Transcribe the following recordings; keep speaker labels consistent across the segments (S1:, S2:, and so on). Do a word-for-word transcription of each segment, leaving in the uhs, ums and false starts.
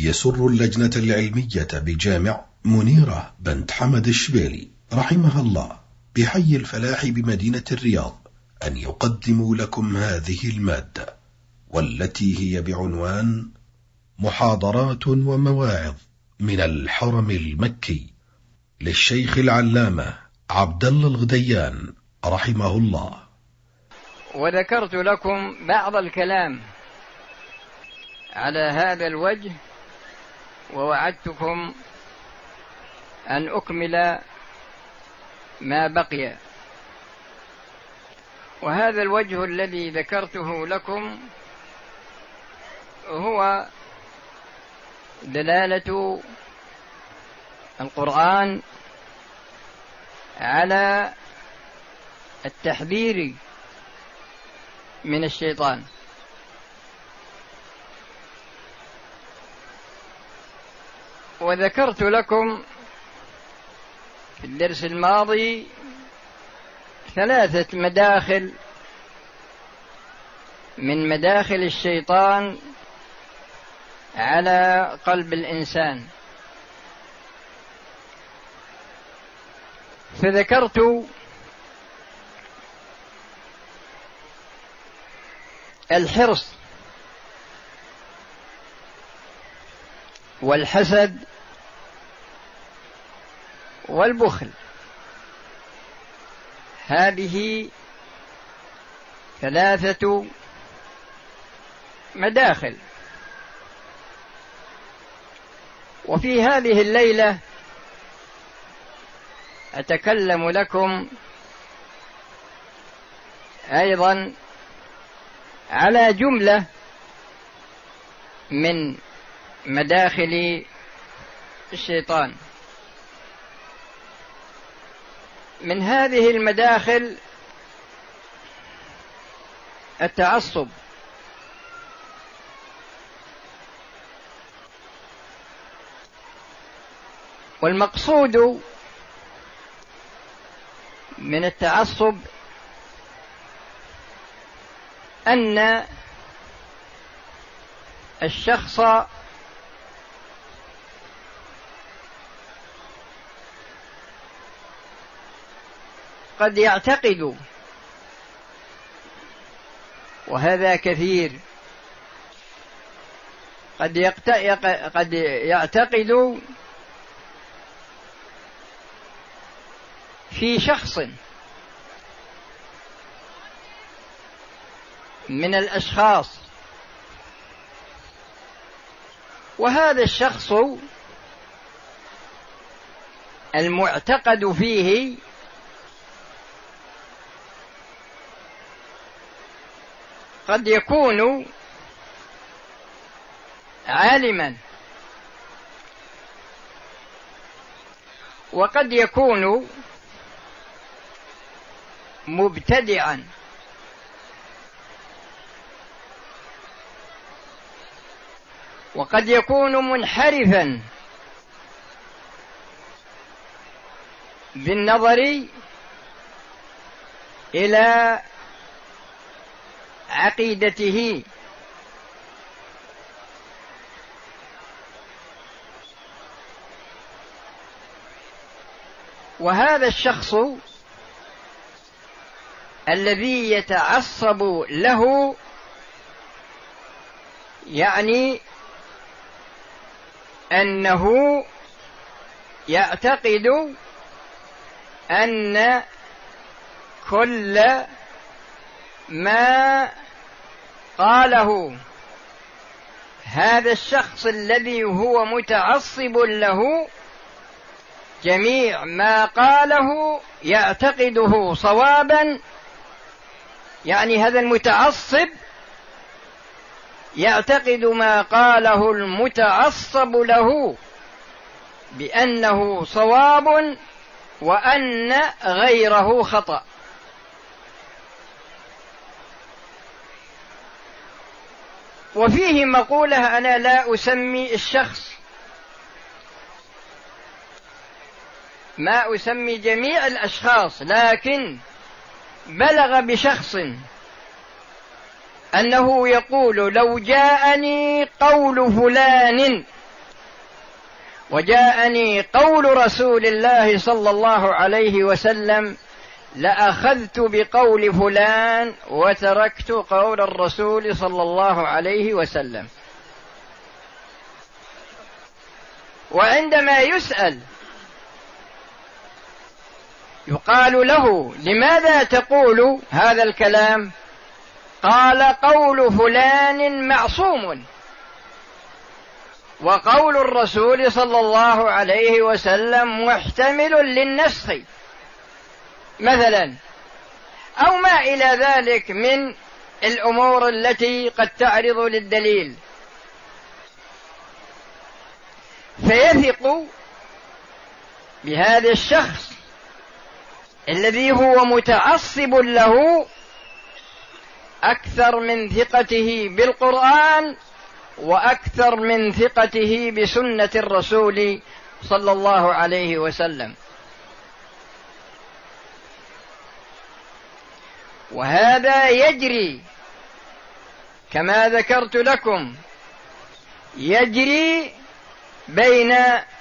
S1: يسر اللجنة العلمية بجامع منيرة بنت حمد الشبيلي رحمها الله بحي الفلاح بمدينة الرياض أن يقدموا لكم هذه المادة، والتي هي بعنوان محاضرات ومواعظ من الحرم المكي للشيخ العلامة عبد الله الغديان رحمه الله.
S2: وذكرت لكم بعض الكلام على هذا الوجه، ووعدتكم أن أكمل ما بقي. وهذا الوجه الذي ذكرته لكم هو دلالة القرآن على التحذير من الشيطان. وذكرت لكم في الدرس الماضي ثلاثة مداخل من مداخل الشيطان على قلب الإنسان، فذكرت الحرص والحسد والبخل. هذه ثلاثة مداخل. وفي هذه الليلة أتكلم لكم أيضا على جملة من مداخل الشيطان. من هذه المداخل التعصب، والمقصود من التعصب أن الشخص قد يعتقد، وهذا كثير، قد قد يعتقد في شخص من الأشخاص، وهذا الشخص المعتقد فيه قد يكون عالما، وقد يكون مبتدعا، وقد يكون منحرفا بالنظر إلى عقيدته. وهذا الشخص الذي يتعصب له يعني أنه يعتقد أن كل ما قاله هذا الشخص الذي هو متعصب له، جميع ما قاله يعتقده صوابا. يعني هذا المتعصب يعتقد ما قاله المتعصب له بأنه صواب، وأن غيره خطأ. وفيه مقولة أنا لا أسمي الشخص، ما أسمي جميع الأشخاص، لكن بلغ بشخص أنه يقول لو جاءني قول فلان وجاءني قول رسول الله صلى الله عليه وسلم لأخذت بقول فلان وتركت قول الرسول صلى الله عليه وسلم. وعندما يسأل يقال له لماذا تقول هذا الكلام؟ قال قول فلان معصوم، وقول الرسول صلى الله عليه وسلم محتمل للنسخ مثلا، أو ما إلى ذلك من الأمور التي قد تعرض للدليل، فيثق بهذا الشخص الذي هو متعصب له أكثر من ثقته بالقرآن وأكثر من ثقته بسنة الرسول صلى الله عليه وسلم. وهذا يجري كما ذكرت لكم، يجري بين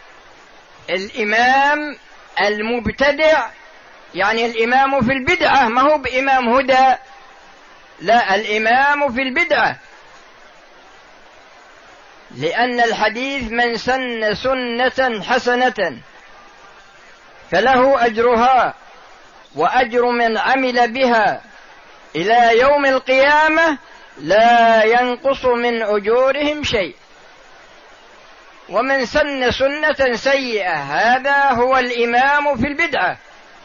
S2: الإمام المبتدع، يعني الإمام في البدعة، ما هو بإمام هدى، لا، الإمام في البدعة، لأن الحديث من سن سنة حسنة فله أجرها وأجر من عمل بها إلى يوم القيامة لا ينقص من أجورهم شيء. ومن سن سنة سيئة هذا هو الإمام في البدعة.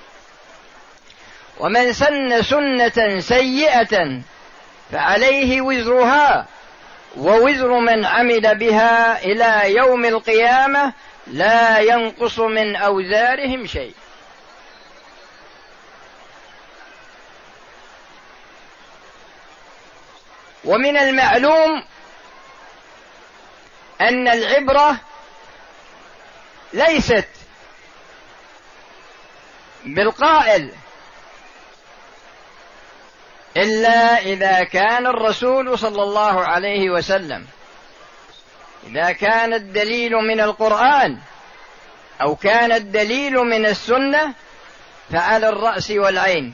S2: ومن سن سنة سيئة فعليه وزرها ووزر من عمل بها إلى يوم القيامة لا ينقص من أوزارهم شيء. ومن المعلوم أن العبرة ليست بالقائل إلا إذا كان الرسول صلى الله عليه وسلم، إذا كان الدليل من القرآن أو كان الدليل من السنة فعلى الرأس والعين.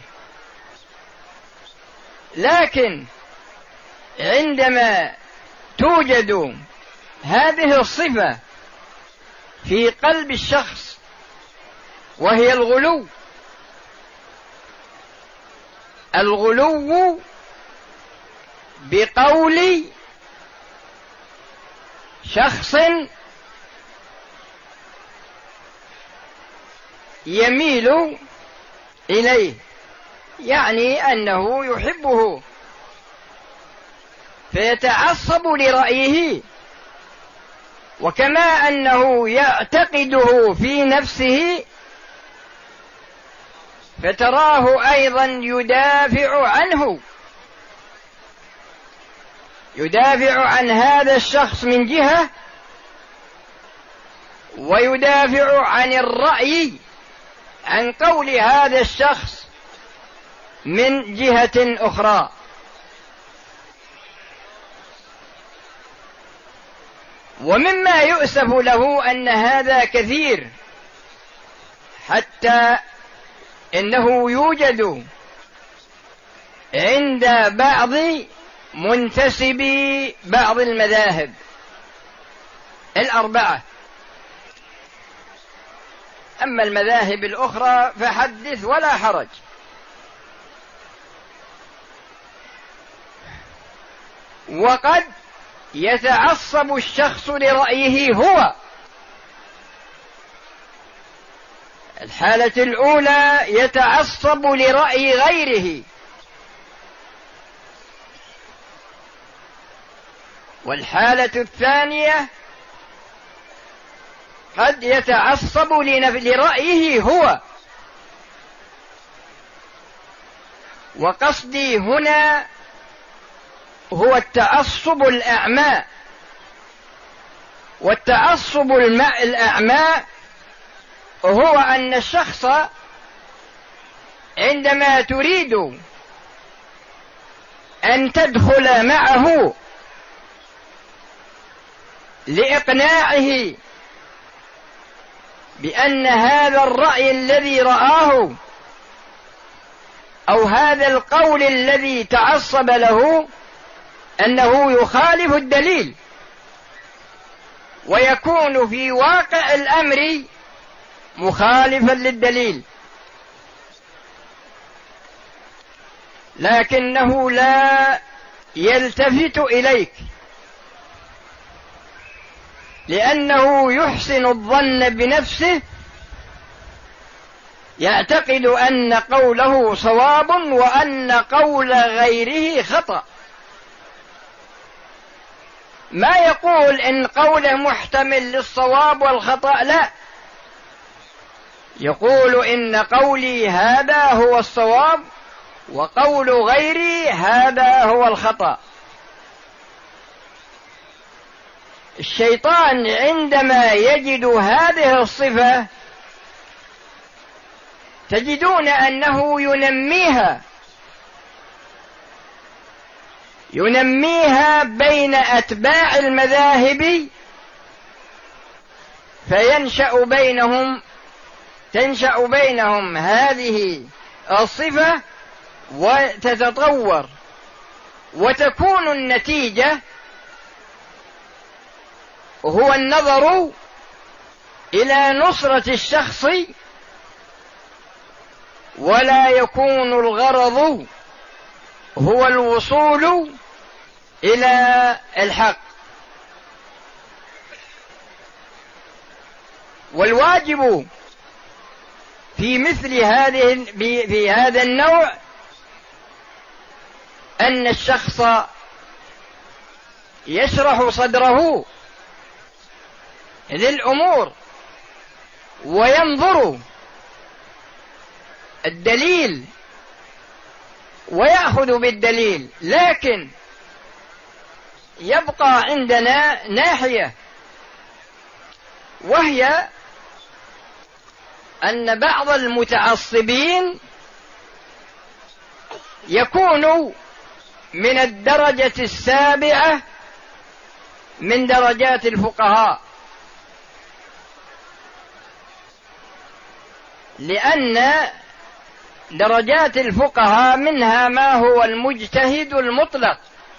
S2: لكن عندما توجد هذه الصفة في قلب الشخص وهي الغلو، الغلو بقول شخص يميل إليه، يعني أنه يحبه فيتعصب لرأيه، وكما أنه يعتقده في نفسه فتراه أيضا يدافع عنه، يدافع عن هذا الشخص من جهة، ويدافع عن الرأي عن قول هذا الشخص من جهة أخرى. ومما يؤسف له أن هذا كثير، حتى إنه يوجد عند بعض منتسبي بعض المذاهب الأربعة. أما المذاهب الأخرى فحدث ولا حرج. وقد يتعصب الشخص لرأيه هو. الحالة الأولى يتعصب لرأي غيره، والحالة الثانية قد يتعصب لرأيه هو. وقصدي هنا هو التعصب الأعمى. والتعصب الأعمى هو أن الشخص عندما تريد أن تدخل معه لإقناعه بأن هذا الرأي الذي رآه أو هذا القول الذي تعصب له أنه يخالف الدليل، ويكون في واقع الأمر مخالفا للدليل، لكنه لا يلتفت إليك لأنه يحسن الظن بنفسه، يعتقد أن قوله صواب وأن قول غيره خطأ. ما يقول إن قوله محتمل للصواب والخطأ، لا، يقول إن قولي هذا هو الصواب وقول غيري هذا هو الخطأ. الشيطان عندما يجد هذه الصفة تجدون أنه ينميها ينميها بين أتباع المذاهب، فينشأ بينهم تنشأ بينهم هذه الصفة وتتطور، وتكون النتيجة هو النظر إلى نصرة الشخص، ولا يكون الغرض هو الوصول إلى الحق. والواجب في مثل هذه في هذا النوع أن الشخص يشرح صدره للأمور وينظر الدليل ويأخذ بالدليل، لكن يبقى عندنا ناحية، وهي أن بعض المتعصبين يكون من الدرجة السابعة من درجات الفقهاء، لأن درجات الفقهاء منها ما هو المجتهد المطلق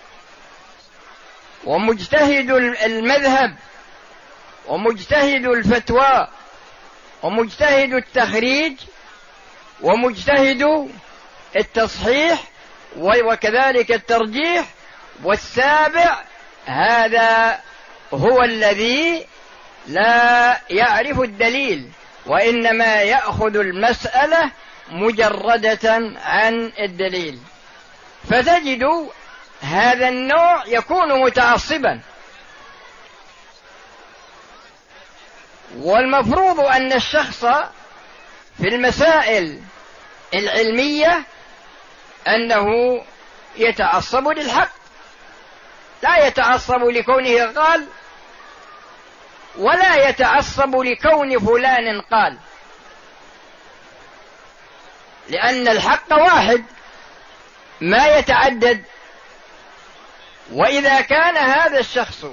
S2: ومجتهد المذهب ومجتهد الفتوى ومجتهد التخريج ومجتهد التصحيح وكذلك الترجيح، والسابع هذا هو الذي لا يعرف الدليل وإنما يأخذ المسألة مجردة عن الدليل. فتجد هذا النوع يكون متعصبا، والمفروض أن الشخص في المسائل العلمية أنه يتعصب للحق، لا يتعصب لكونه قال ولا يتعصب لكون فلان قال، لأن الحق واحد ما يتعدد. وإذا كان هذا الشخص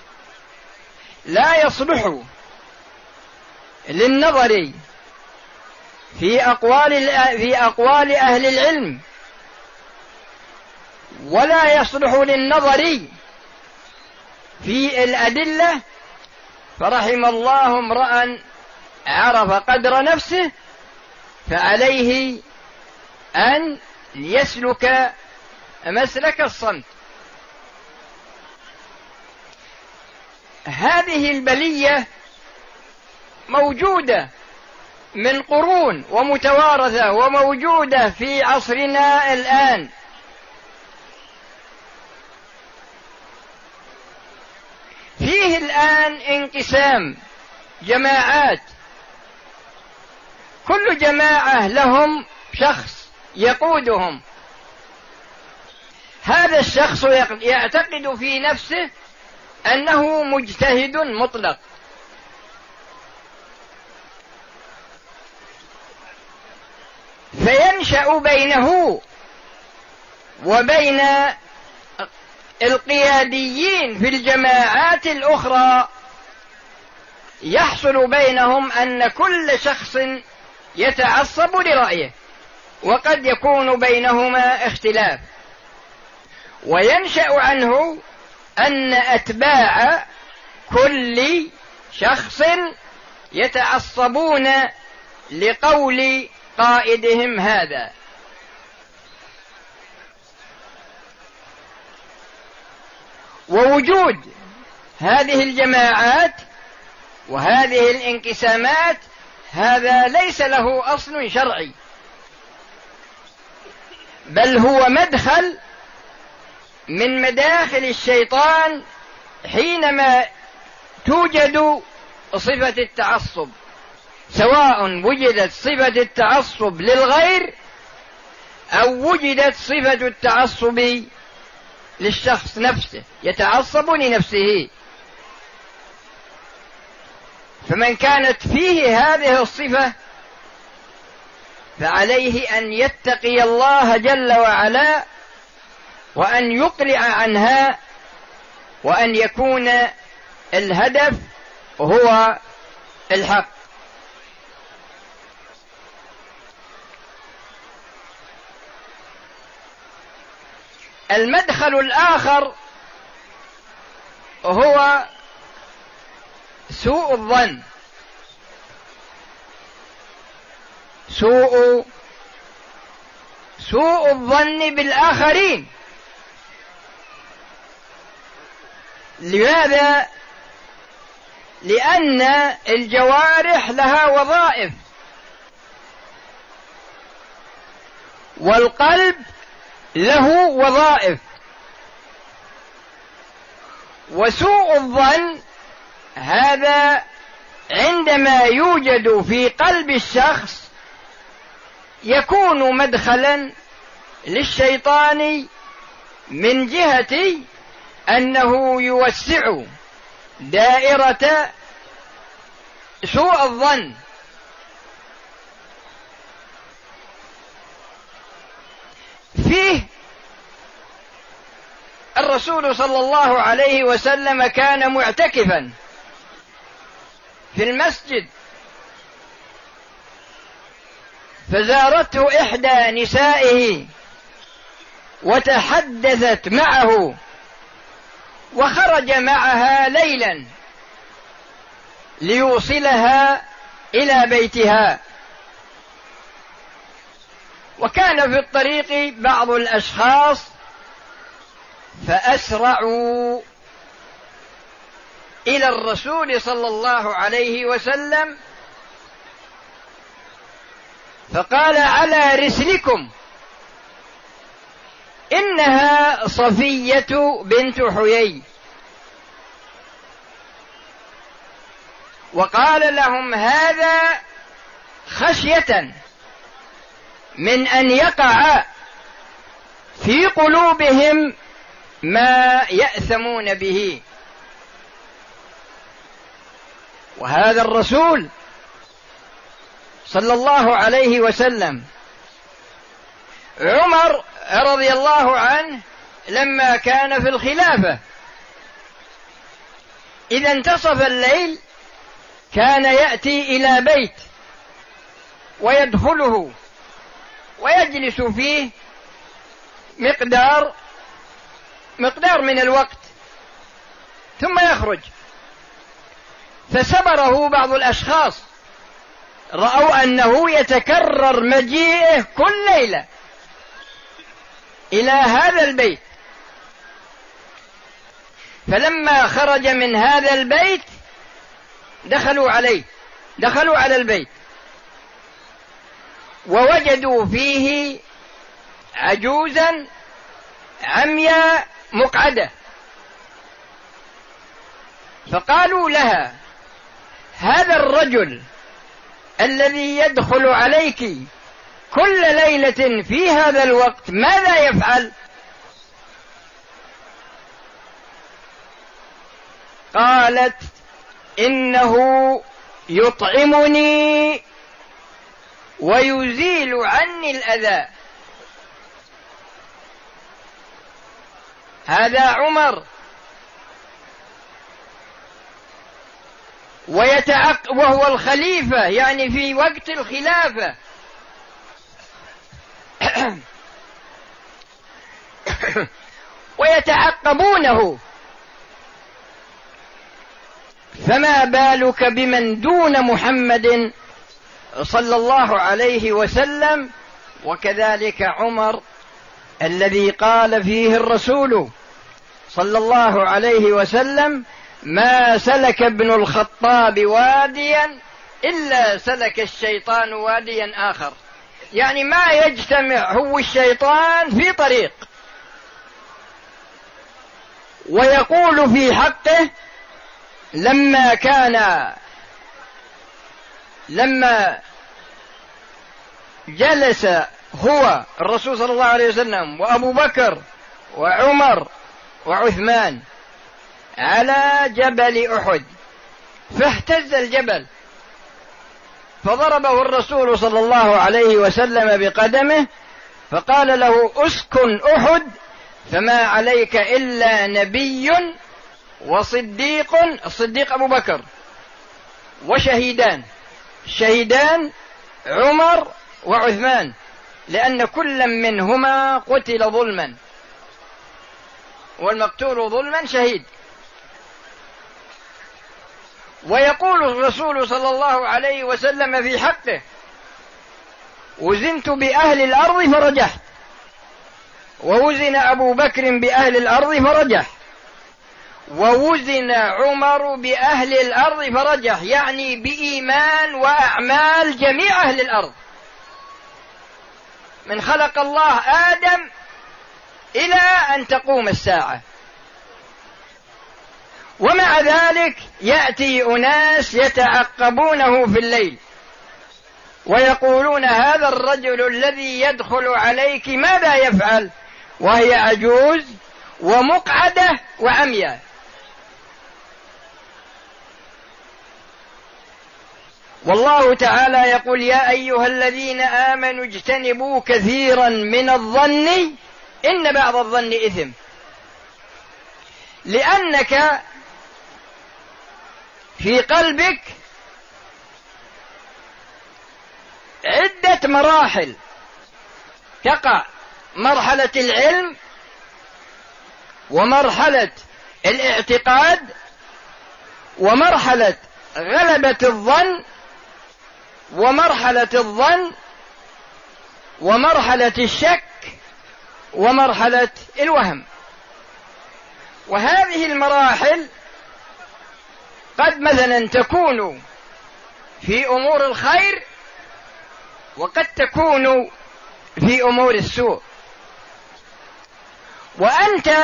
S2: لا يصلح للنظر في أقوال في أقوال أهل العلم ولا يصلح للنظر في الأدلة، فرحم الله امرأ عرف قدر نفسه، فعليه أن يسلك مسلك الصمت. هذه البلية موجودة من قرون ومتوارثة وموجودة في عصرنا الآن. فيه الآن انقسام جماعات، كل جماعة لهم شخص يقودهم، هذا الشخص يعتقد في نفسه أنه مجتهد مطلق، فينشأ بينه وبين القياديين في الجماعات الأخرى يحصل بينهم أن كل شخص يتعصب لرأيه، وقد يكون بينهما اختلاف، وينشأ عنه أن أتباع كل شخص يتعصبون لقول قائدهم هذا. ووجود هذه الجماعات وهذه الانقسامات هذا ليس له أصل شرعي، بل هو مدخل من مداخل الشيطان حينما توجد صفة التعصب، سواء وجدت صفة التعصب للغير أو وجدت صفة التعصب للشخص نفسه، يتعصب لنفسه. فمن كانت فيه هذه الصفة فعليه أن يتقي الله جل وعلا، وأن يقلع عنها، وأن يكون الهدف هو الحق. المدخل الآخر هو سوء الظن، سوء سوء الظن بالآخرين. لماذا؟ لأن الجوارح لها وظائف، والقلب له وظائف، وسوء الظن هذا عندما يوجد في قلب الشخص يكون مدخلا للشيطان من جهة أنه يوسع دائرة سوء الظن. فيه الرسول صلى الله عليه وسلم كان معتكفا في المسجد، فزارته إحدى نسائه وتحدثت معه، وخرج معها ليلا ليوصلها إلى بيتها. وكان في الطريق بعض الأشخاص فأسرعوا إلى الرسول صلى الله عليه وسلم فقال: على رسلكم، إنها صفية بنت حيي. وقال لهم هذا خشية من أن يقع في قلوبهم ما يأثمون به. وهذا الرسول صلى الله عليه وسلم عمر رضي الله عنه لما كان في الخلافة إذا انتصف الليل كان يأتي إلى بيت ويدخله ويجلس فيه مقدار مقدار من الوقت ثم يخرج. فسبره بعض الأشخاص، رأوا أنه يتكرر مجيئه كل ليلة إلى هذا البيت، فلما خرج من هذا البيت دخلوا عليه دخلوا على البيت ووجدوا فيه عجوزا عمياء مقعدة، فقالوا لها: هذا الرجل الذي يدخل عليك كل ليلة في هذا الوقت ماذا يفعل؟ قالت: إنه يطعمني ويزيل عني الأذى. هذا عمر ويتعق وهو الخليفة يعني في وقت الخلافة ويتعقبونه، فما بالك بمن دون محمد صلى الله عليه وسلم. وكذلك عمر الذي قال فيه الرسول صلى الله عليه وسلم: ما سلك ابن الخطاب واديا إلا سلك الشيطان واديا آخر، يعني ما يجتمع هو الشيطان في طريق. ويقول في حقه: لما كان لما جلس هو الرسول صلى الله عليه وسلم وأبو بكر وعمر وعثمان على جبل أحد، فاهتز الجبل، فضربه الرسول صلى الله عليه وسلم بقدمه، فقال له: اسكن أحد، فما عليك إلا نبي وصديق، الصديق أبو بكر، وشهيدان، شهيدان عمر وعثمان، لأن كل منهما قتل ظلما، والمقتول ظلما شهيد. ويقول الرسول صلى الله عليه وسلم في حقه: وزنت بأهل الأرض فرجحت، ووزن أبو بكر بأهل الأرض فرجح، ووزن عمر بأهل الأرض فرجح، يعني بإيمان وأعمال جميع أهل الأرض، من خلق الله آدم إلى أن تقوم الساعة. ومع ذلك يأتي أناس يتعقبونه في الليل ويقولون: هذا الرجل الذي يدخل عليك ماذا يفعل؟ وهي عجوز ومقعدة وعمياء. والله تعالى يقول: يا أيها الذين آمنوا اجتنبوا كثيرا من الظن إن بعض الظن إثم، لأنك في قلبك عدة مراحل تقع: مرحلة العلم، ومرحلة الاعتقاد، ومرحلة غلبة الظن، ومرحلة الظن، ومرحلة الشك، ومرحلة الوهم. وهذه المراحل قد مثلا تكون في أمور الخير، وقد تكون في أمور السوء. وأنت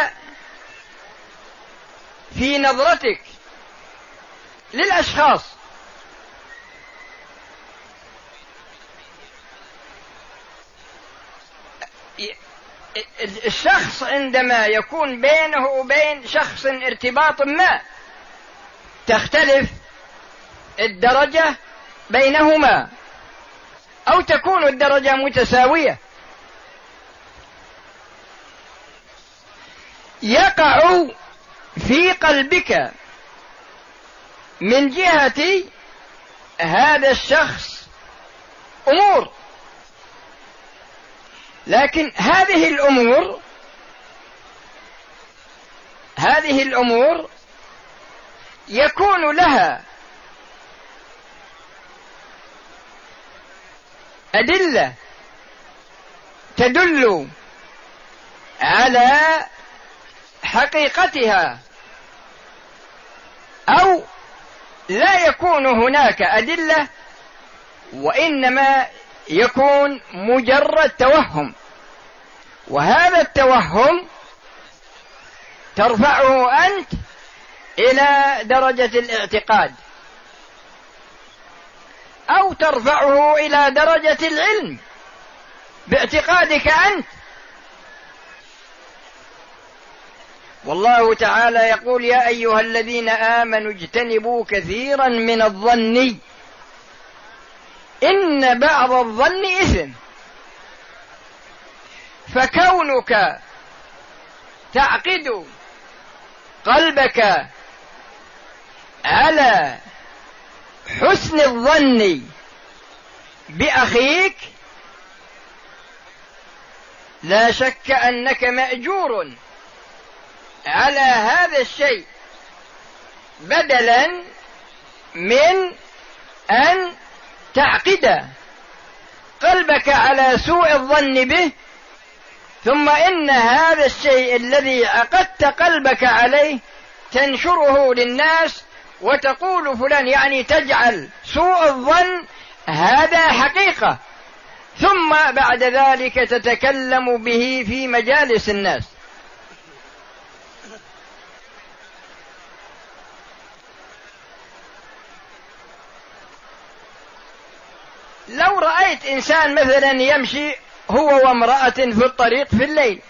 S2: في نظرتك للأشخاص الشخص عندما يكون بينه وبين شخص ارتباط ما تختلف الدرجة بينهما أو تكون الدرجة متساوية، يقع في قلبك من جهة هذا الشخص أمور، لكن هذه الأمور هذه الأمور يكون لها أدلة تدل على حقيقتها، أو لا يكون هناك أدلة، وإنما يكون مجرد توهم. وهذا التوهم ترفعه أنت إلى درجة الاعتقاد، أو ترفعه إلى درجة العلم باعتقادك أنت. والله تعالى يقول: يا أيها الذين آمنوا اجتنبوا كثيرا من الظن إن بعض الظن إثم. فكونك تعقد قلبك على حسن الظن بأخيك لا شك أنك مأجور على هذا الشيء، بدلا من أن تعقد قلبك على سوء الظن به، ثم إن هذا الشيء الذي عقدت قلبك عليه تنشره للناس وتقول فلان، يعني تجعل سوء الظن هذا حقيقة، ثم بعد ذلك تتكلم به في مجالس الناس. لو رأيت إنسان مثلا يمشي هو وامرأة في الطريق في الليل،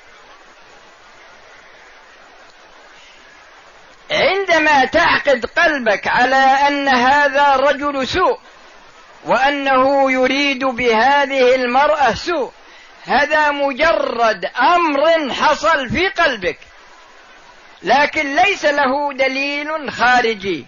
S2: عندما تعقد قلبك على أن هذا رجل سوء وأنه يريد بهذه المرأة سوء، هذا مجرد أمر حصل في قلبك لكن ليس له دليل خارجي.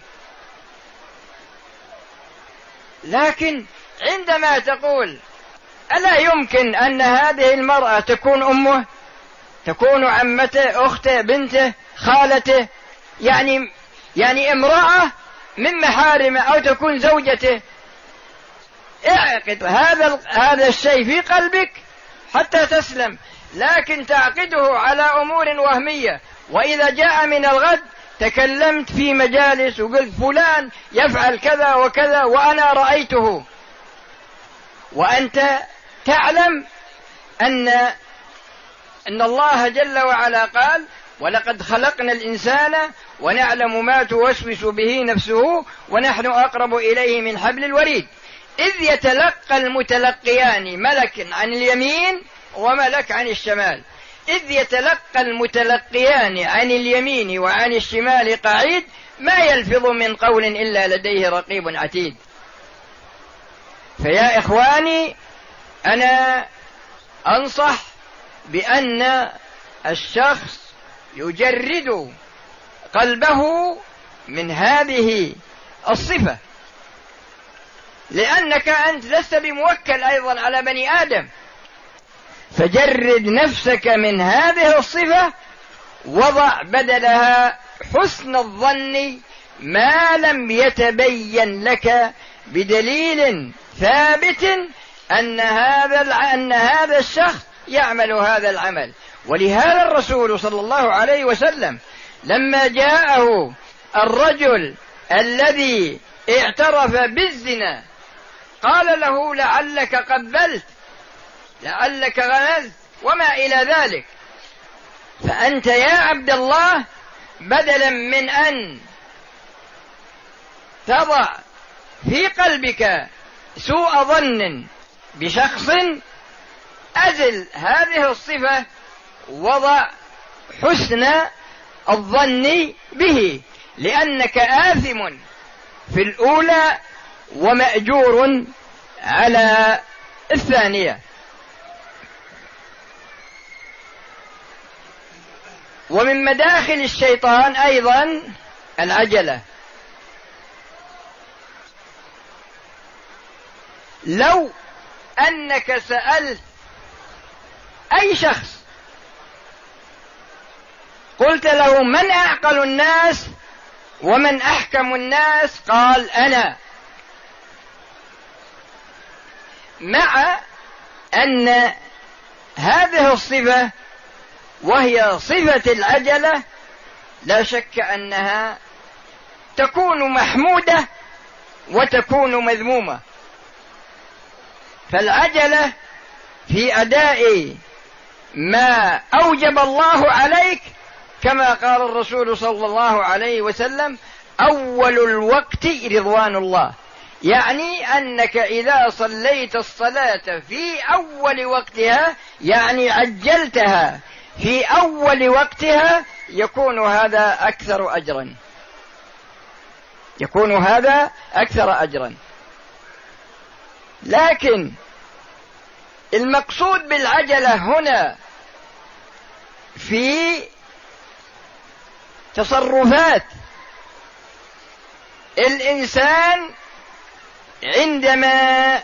S2: لكن عندما تقول ألا يمكن أن هذه المرأة تكون أمه، تكون عمته، أخته، بنته، خالته، يعني يعني امرأة من محارمه، أو تكون زوجته، اعقد هذا هذا الشيء في قلبك حتى تسلم. لكن تعقده على أمور وهمية، وإذا جاء من الغد تكلمت في مجالس وقلت فلان يفعل كذا وكذا وأنا رأيته، وأنت تعلم أن أن الله جل وعلا قال ولقد خلقنا الإنسان ونعلم ما توسوس به نفسه ونحن أقرب إليه من حبل الوريد، إذ يتلقى المتلقيان ملك عن اليمين وملك عن الشمال، إذ يتلقى المتلقيان عن اليمين وعن الشمال قعيد ما يلفظ من قول إلا لديه رقيب عتيد. فيا إخواني، أنا أنصح بأن الشخص يجرد قلبه من هذه الصفة، لأنك أنت لست بموكل أيضا على بني آدم، فجرد نفسك من هذه الصفة، وضع بدلها حسن الظن ما لم يتبين لك بدليل ثابت أن هذا أن هذا الشخص يعمل هذا العمل. ولهذا الرسول صلى الله عليه وسلم لما جاءه الرجل الذي اعترف بالزنا قال له لعلك قبلت، لعلك غمزت، وما إلى ذلك. فأنت يا عبد الله بدلا من أن تضع في قلبك سوء ظن بشخص، أزل هذه الصفة، وضع حسن الظن به، لأنك آثم في الأولى ومأجور على الثانية. ومن مداخل الشيطان أيضا العجلة. لو أنك سألت أي شخص قلت له من أعقل الناس ومن أحكم الناس، قال أنا، مع أن هذه الصفة وهي صفة العجلة لا شك أنها تكون محمودة وتكون مذمومة. فالعجلة في أداء ما أوجب الله عليك، كما قال الرسول صلى الله عليه وسلم أول الوقت رضوان الله، يعني أنك إذا صليت الصلاة في أول وقتها، يعني عجلتها في أول وقتها، يكون هذا أكثر أجرا، يكون هذا أكثر أجرا. لكن المقصود بالعجلة هنا في تصرفات الإنسان عندما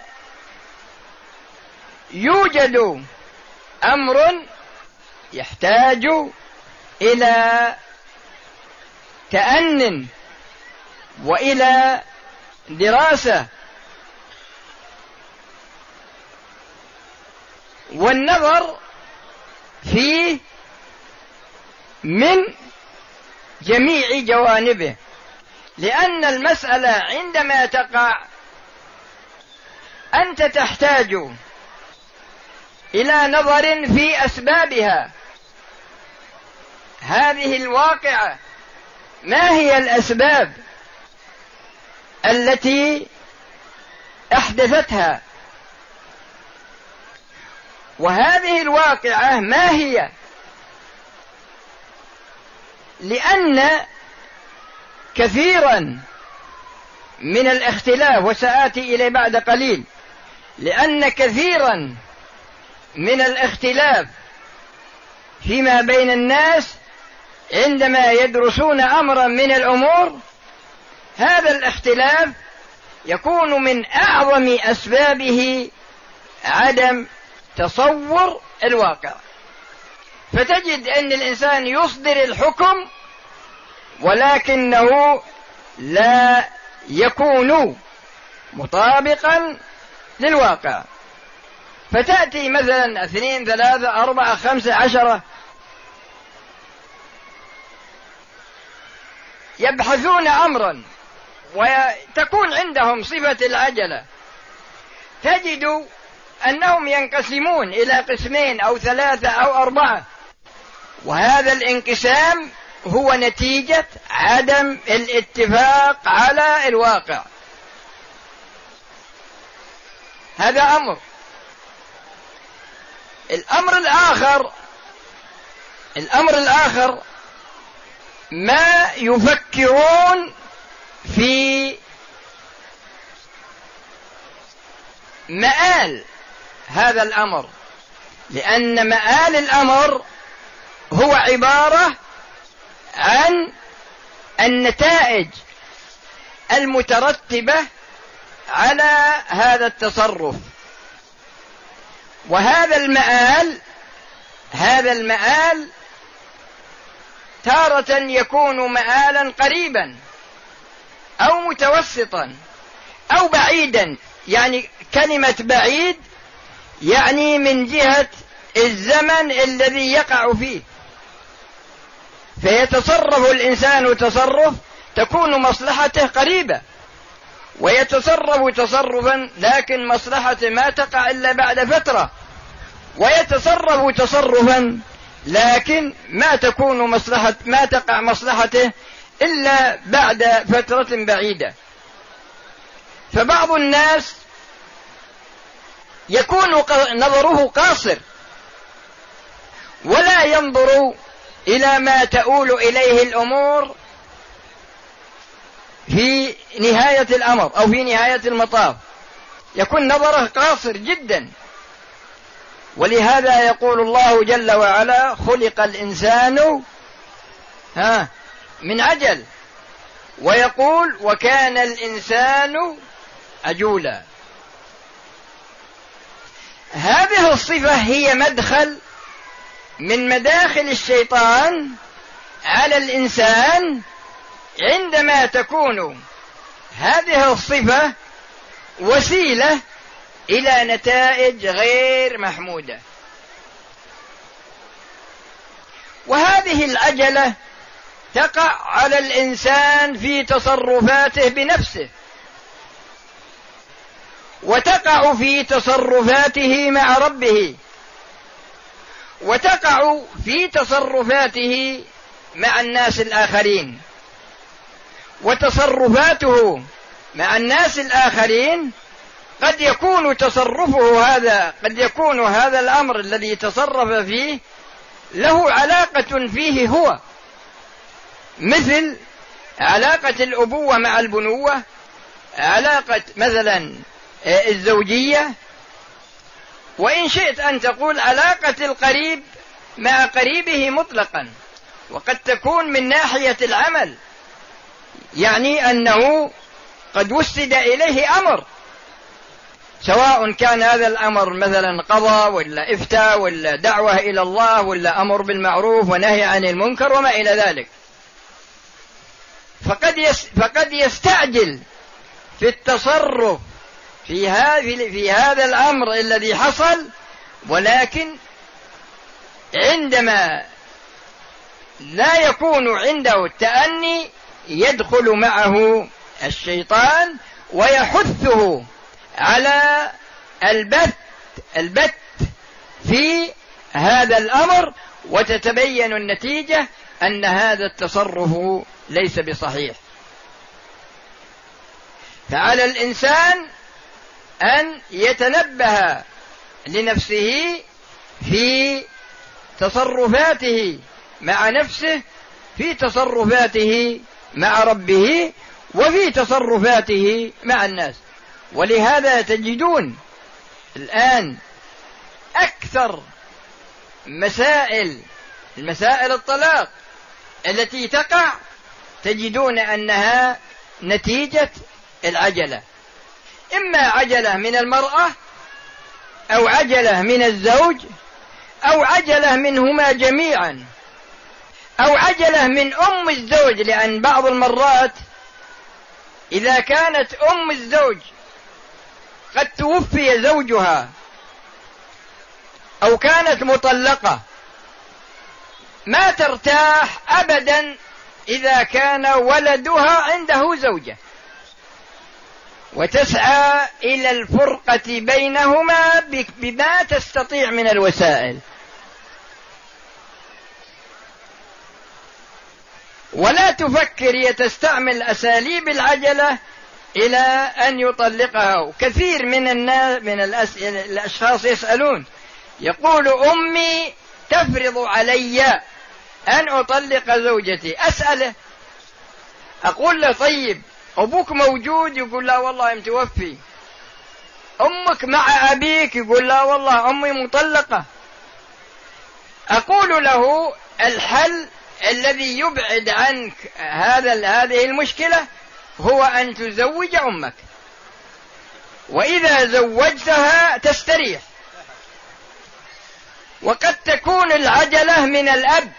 S2: يوجد أمر يحتاج إلى تأن وإلى دراسة والنظر فيه من جميع جوانبه، لأن المسألة عندما تقع أنت تحتاج إلى نظر في أسبابها. هذه الواقعة ما هي الأسباب التي أحدثتها، وهذه الواقعة ما هي؟ لأن كثيرا من الاختلاف، وسآتي إليه بعد قليل، لأن كثيرا من الاختلاف فيما بين الناس عندما يدرسون أمرا من الأمور، هذا الاختلاف يكون من أعظم أسبابه عدم تصور الواقع. فتجد أن الإنسان يصدر الحكم ولكنه لا يكون مطابقا للواقع. فتأتي مثلا اثنين ثلاثة أربعة خمسة عشرة يبحثون أمرا وتكون عندهم صفة العجلة، تجد أنهم ينقسمون إلى قسمين أو ثلاثة أو أربعة، وهذا الانقسام هو نتيجة عدم الاتفاق على الواقع. هذا أمر. الأمر الآخر الأمر الآخر ما يفكرون في مآل هذا الأمر، لأن مآل الأمر هو عبارة عن النتائج المترتبة على هذا التصرف. وهذا المآل هذا المآل تارة يكون مآلا قريبا أو متوسطا أو بعيدا. يعني كلمة بعيد يعني من جهة الزمن الذي يقع فيه، فيتصرف الإنسان تصرف تكون مصلحته قريبة، ويتصرف تصرفا لكن مصلحته ما تقع إلا بعد فترة، ويتصرف تصرفا لكن ما تكون مصلحة ما تقع مصلحته إلا بعد فترة بعيدة. فبعض الناس يكون نظره قاصر ولا ينظر إلى ما تؤول إليه الأمور في نهاية الأمر أو في نهاية المطاف، يكون نظره قاصر جدا. ولهذا يقول الله جل وعلا: خلق الإنسان ها من عجل، ويقول: وكان الإنسان عجولا. هذه الصفة هي مدخل من مداخل الشيطان على الإنسان عندما تكون هذه الصفة وسيلة إلى نتائج غير محمودة. وهذه العجلة تقع على الإنسان في تصرفاته بنفسه، وتقع في تصرفاته مع ربه، وتقع في تصرفاته مع الناس الآخرين. وتصرفاته مع الناس الآخرين قد يكون تصرفه هذا قد يكون هذا الأمر الذي تصرف فيه له علاقة فيه هو، مثل علاقة الأبوة مع البنوة، علاقة مثلا الزوجية، وإن شئت أن تقول علاقة القريب مع قريبه مطلقا. وقد تكون من ناحية العمل، يعني أنه قد وسد إليه أمر سواء كان هذا الأمر مثلا قضاء ولا إفتاء ولا دعوة إلى الله ولا أمر بالمعروف ونهي عن المنكر وما إلى ذلك. فقد يس فقد يستعجل في التصرف في هذا في هذا الأمر الذي حصل، ولكن عندما لا يكون عنده التأني يدخل معه الشيطان ويحثه على البت البت في هذا الأمر، وتتبين النتيجة أن هذا التصرف ليس بصحيح. فعلى الإنسان أن يتنبه لنفسه في تصرفاته مع نفسه، في تصرفاته مع ربه، وفي تصرفاته مع الناس. ولهذا تجدون الآن أكثر مسائل المسائل الطلاق التي تقع تجدون أنها نتيجة العجلة، إما عجلة من المرأة أو عجلة من الزوج أو عجلة منهما جميعا أو عجلة من أم الزوج، لأن بعض المرات إذا كانت أم الزوج قد توفي زوجها أو كانت مطلقة ما ترتاح أبدا إذا كان ولدها عنده زوجة، وتسعى إلى الفرقة بينهما بما تستطيع من الوسائل، ولا تفكر يتستعمل أساليب العجلة إلى أن يطلقها. كثير من الناس من الأسئلة الأشخاص يسألون، يقول أمي تفرض علي أن أطلق زوجتي. أسأله أقول له طيب أبوك موجود؟ يقول لا والله متوفي. أمك مع أبيك؟ يقول لا والله أمي مطلقة. أقول له الحل الذي يبعد عنك هذا هذه المشكلة هو أن تزوج أمك، وإذا زوجتها تستريح. وقد تكون العجلة من الأب،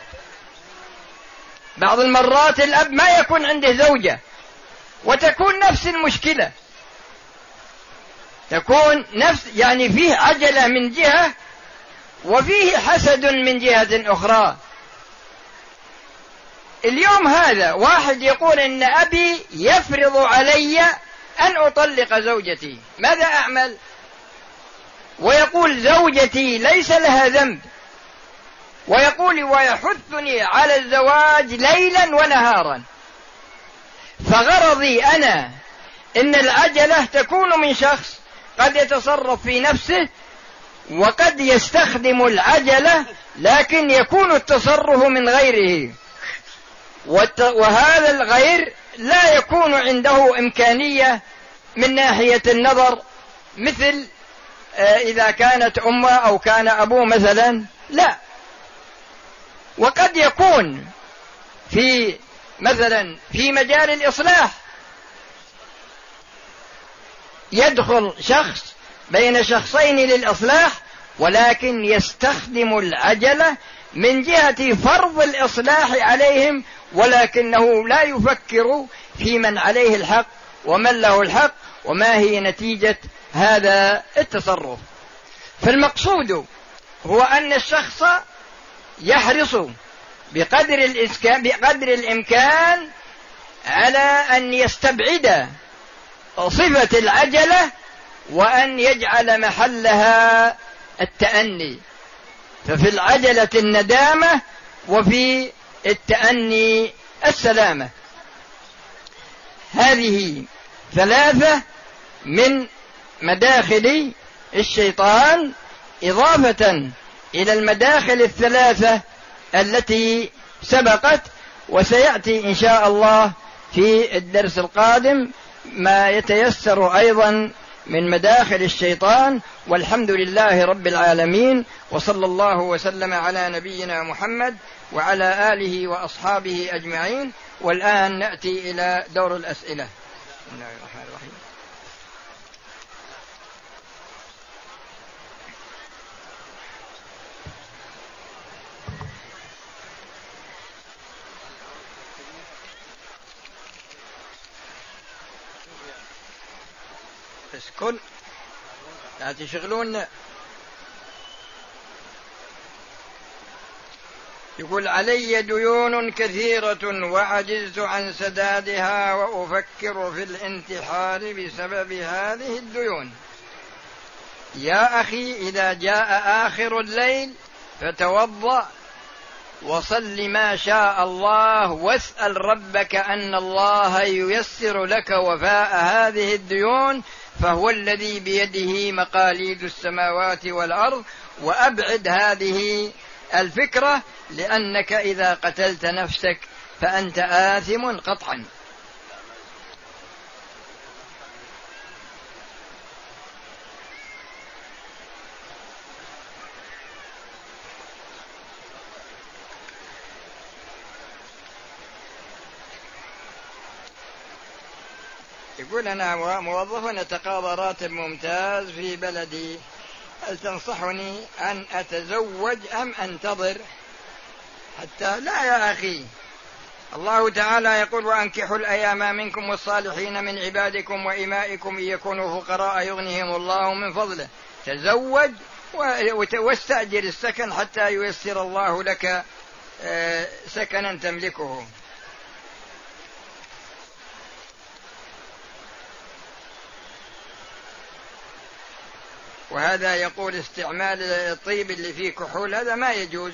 S2: بعض المرات الأب ما يكون عنده زوجة وتكون نفس المشكلة، تكون نفس يعني فيه عجلة من جهة وفيه حسد من جهة أخرى. اليوم هذا واحد يقول إن أبي يفرض علي أن أطلق زوجتي، ماذا أعمل؟ ويقول زوجتي ليس لها ذنب، ويقول ويحثني على الزواج ليلا ونهارا. فغرضي أنا إن العجلة تكون من شخص قد يتصرف في نفسه وقد يستخدم العجلة، لكن يكون التصرف من غيره، وهذا الغير لا يكون عنده إمكانية من ناحية النظر، مثل إذا كانت أمه أو كان أبوه مثلا، لا. وقد يكون في مثلا في مجال الإصلاح يدخل شخص بين شخصين للإصلاح، ولكن يستخدم العجلة من جهة فرض الإصلاح عليهم، ولكنه لا يفكر في من عليه الحق ومن له الحق وما هي نتيجة هذا التصرف. فالمقصود هو أن الشخص يحرص بقدر بقدر الإمكان على أن يستبعد صفة العجلة وأن يجعل محلها التأني. ففي العجلة الندامة وفي التأني السلامة. هذه ثلاثة من مداخل الشيطان، إضافة إلى المداخل الثلاثة التي سبقت، وسيأتي إن شاء الله في الدرس القادم ما يتيسر أيضا من مداخل الشيطان. والحمد لله رب العالمين، وصلى الله وسلم على نبينا محمد وعلى آله وأصحابه أجمعين. والآن نأتي إلى دور الأسئلة. بسم الله الرحمن الرحيم. اسكن لا تشغلون. يقول علي ديون كثيرة وعجزت عن سدادها وأفكر في الانتحار بسبب هذه الديون. يا أخي إذا جاء آخر الليل فتوضأ وصل ما شاء الله واسأل ربك أن الله ييسر لك وفاء هذه الديون، فهو الذي بيده مقاليد السماوات والأرض. وأبعد هذه الفكرة، لأنك إذا قتلت نفسك فأنت آثم قطعا. يقول أنا موظف نتقاضى راتب ممتاز في بلدي، هل تنصحني أن أتزوج أم أنتظر حتى؟ لا يا أخي، الله تعالى يقول وأنكحوا الأيام منكم والصالحين من عبادكم وإمائكم إن يكونوا فقراء يغنيهم الله من فضله. تزوج واستأجر السكن حتى ييسر الله لك سكنا تملكه. وهذا يقول استعمال الطيب اللي فيه كحول هذا ما يجوز.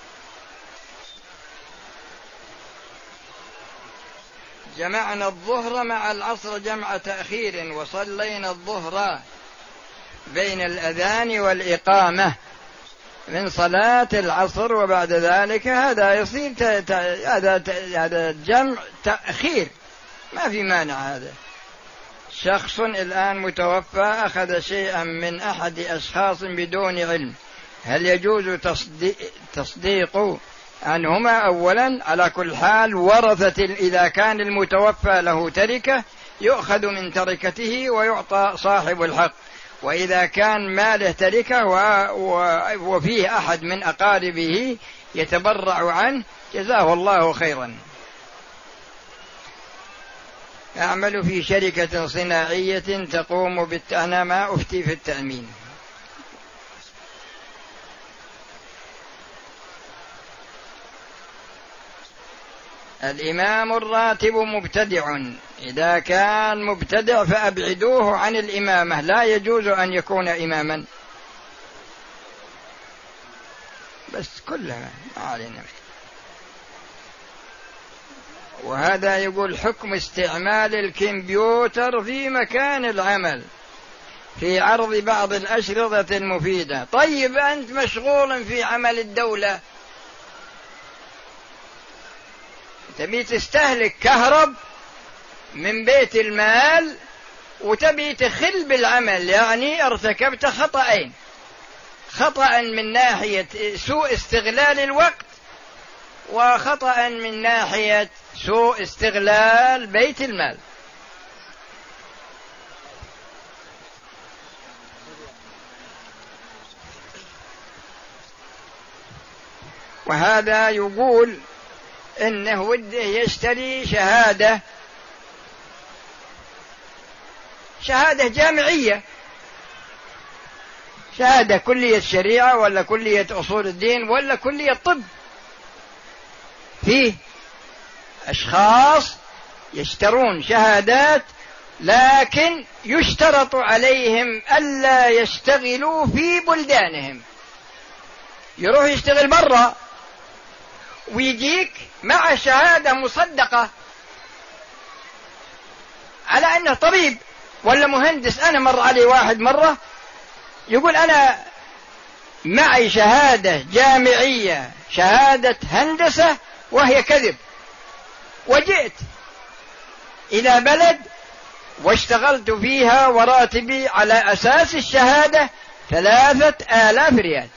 S2: جمعنا الظهر مع العصر جمع تأخير وصلينا الظهر بين الأذان والإقامة من صلاة العصر وبعد ذلك، هذا يصير هذا هذا جمع تأخير، ما في مانع. هذا شخص الآن متوفى أخذ شيئا من أحد أشخاص بدون علم، هل يجوز تصديق, تصديق عنهما؟ أولا على كل حال ورثة إذا كان المتوفى له تركة يؤخذ من تركته ويعطى صاحب الحق، وإذا كان ماله تركة وفيه أحد من أقاربه يتبرع عنه جزاه الله خيرا. أعمل في شركة صناعية تقوم بالت... أنا ما أفتي في التأمين. الإمام الراتب مبتدع، إذا كان مبتدع فأبعدوه عن الإمامة، لا يجوز أن يكون إماما. بس كلها ما علينا. وهذا يقول حكم استعمال الكمبيوتر في مكان العمل في عرض بعض الأشرطة المفيدة. طيب أنت مشغول في عمل الدولة، تبي تستهلك كهرب من بيت المال وتبي تخل بالعمل، يعني ارتكبت خطأين: خطأ من ناحية سوء استغلال الوقت، وخطأ من ناحية سوء استغلال بيت المال. وهذا يقول إنه وده يشتري شهادة شهادة جامعية، شهادة كلية الشريعة ولا كلية أصول الدين ولا كلية طب. فيه أشخاص يشترون شهادات لكن يشترط عليهم ألا يشتغلوا في بلدانهم، يروح يشتغل برا ويجيك مع شهادة مصدقة على أنه طبيب ولا مهندس. أنا مر علي واحد مرة يقول أنا معي شهادة جامعية، شهادة هندسة، وهي كذب، وجئت إلى بلد واشتغلت فيها وراتبي على أساس الشهادة ثلاثة آلاف ريال،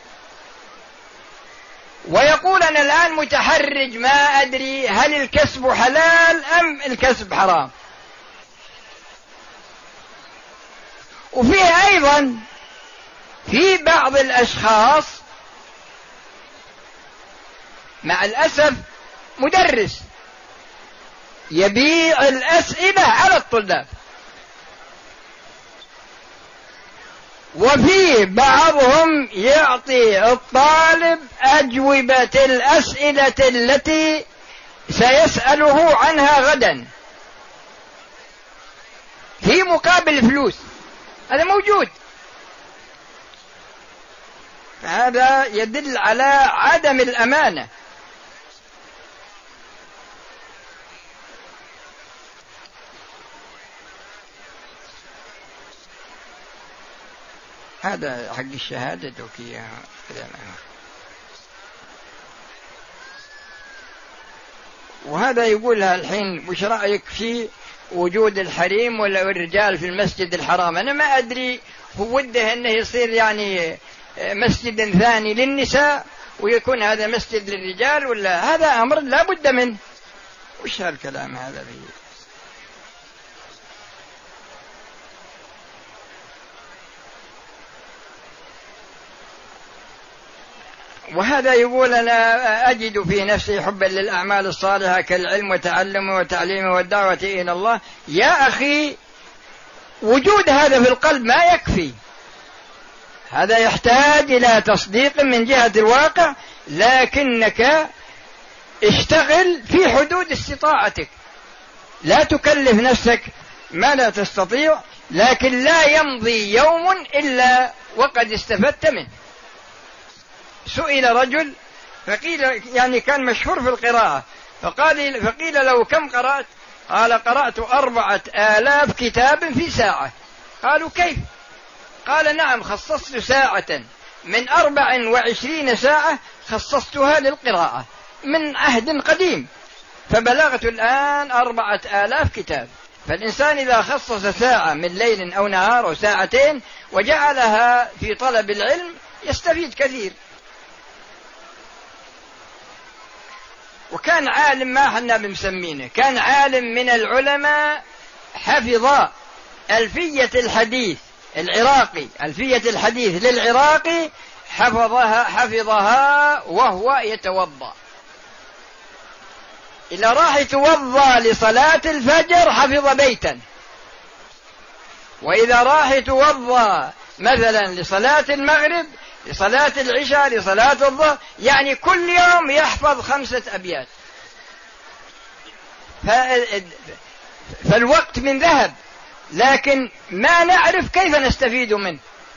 S2: ويقول أنا الآن متحرج ما أدري هل الكسب حلال أم الكسب حرام. وفيه أيضا في بعض الأشخاص مع الأسف مدرس يبيع الأسئلة على الطلاب، وفي بعضهم يعطي الطالب أجوبة الأسئلة التي سيسأله عنها غدا في مقابل فلوس. هذا موجود. هذا يدل على عدم الأمانة. هذا حق الشهادة وكيها. وهذا يقولها الحين وش رأيك في وجود الحريم ولا الرجال في المسجد الحرام؟ أنا ما أدري هو وده أنه يصير يعني مسجد ثاني للنساء ويكون هذا مسجد للرجال، ولا هذا أمر لا بد منه. وش هالكلام هذا فيه؟ وهذا يقول أنا أجد في نفسي حبا للأعمال الصالحة كالعلم وتعلمه وتعليمه والدعوة إلى الله. يا أخي وجود هذا في القلب ما يكفي، هذا يحتاج إلى تصديق من جهة الواقع، لكنك اشتغل في حدود استطاعتك، لا تكلف نفسك ما لا تستطيع، لكن لا يمضي يوم إلا وقد استفدت منه. سئل رجل فقيل يعني كان مشهور في القراءة، فقال فقيل له كم قرأت؟ قال قرأت أربعة آلاف كتاب في ساعة. قالوا كيف؟ قال نعم، خصصت ساعة من أربع وعشرين ساعة خصصتها للقراءة من عهد قديم، فبلغت الآن أربعة آلاف كتاب. فالإنسان إذا خصص ساعة من ليل أو نهار أو ساعتين وجعلها في طلب العلم يستفيد كثير. وكان عالم ما حنا بمسمينه، كان عالم من العلماء حفظ ألفية الحديث العراقي، ألفية الحديث للعراقي حفظها حفظها وهو يتوضأ. إذا راح يتوضأ لصلاة الفجر حفظ بيتا، وإذا راح يتوضأ مثلا لصلاة المغرب لصلاة العشاء لصلاة الظهر، يعني كل يوم يحفظ خمسة أبيات. فالوقت من ذهب، لكن ما نعرف كيف نستفيد منه.